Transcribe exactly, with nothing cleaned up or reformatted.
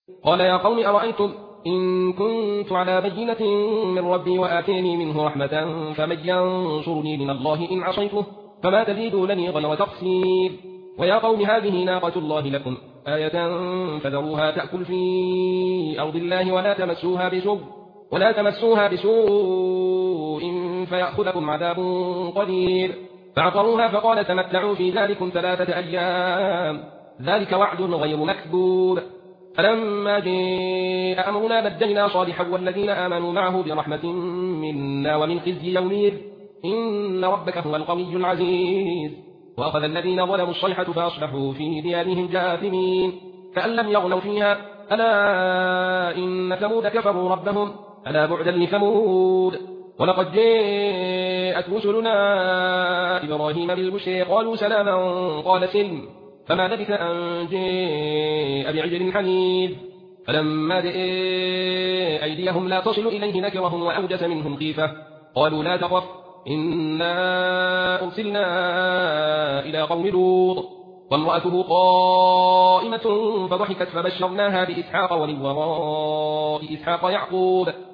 قال يا قوم أرأيتم إن كنت على بينة من ربي وآتيني منه رحمة فمن ينصرني من الله إن عصيته فما تزيدونني غير تقصير ويا قوم هذه ناقة الله لكم آية فذروها تأكل في أرض الله ولا تمسوها بسوء ولا تمسوها بسوء فيأخذكم عذاب قدير فعقروها فقال تمتعوا في ذلكم ثلاثة أيام ذلك وعد غير مكذوب فلما جاء أمرنا نجينا صالحا والذين آمنوا معه برحمة منا ومن خزي يومئذ إن ربك هو القوي العزيز وأخذ الذين ظلموا الصيحة فأصبحوا في ديارهم جاثمين كأن لم يغنوا فيها ألا إن ثمود كفروا ربهم ألا بعدا لثمود ولقد جاءت رسلنا إبراهيم بالبشرى قالوا سلاما قال سلم فما لبث أن جاء بعجل حنيذ فلما رأى أيديهم لا تصل إليه نكرهم وأوجس منهم خيفة قالوا لا تخف إنا أرسلنا إلى قوم لوط وامرأته قائمة فضحكت فبشرناها بإسحاق ومن وراء إسحاق يعقوب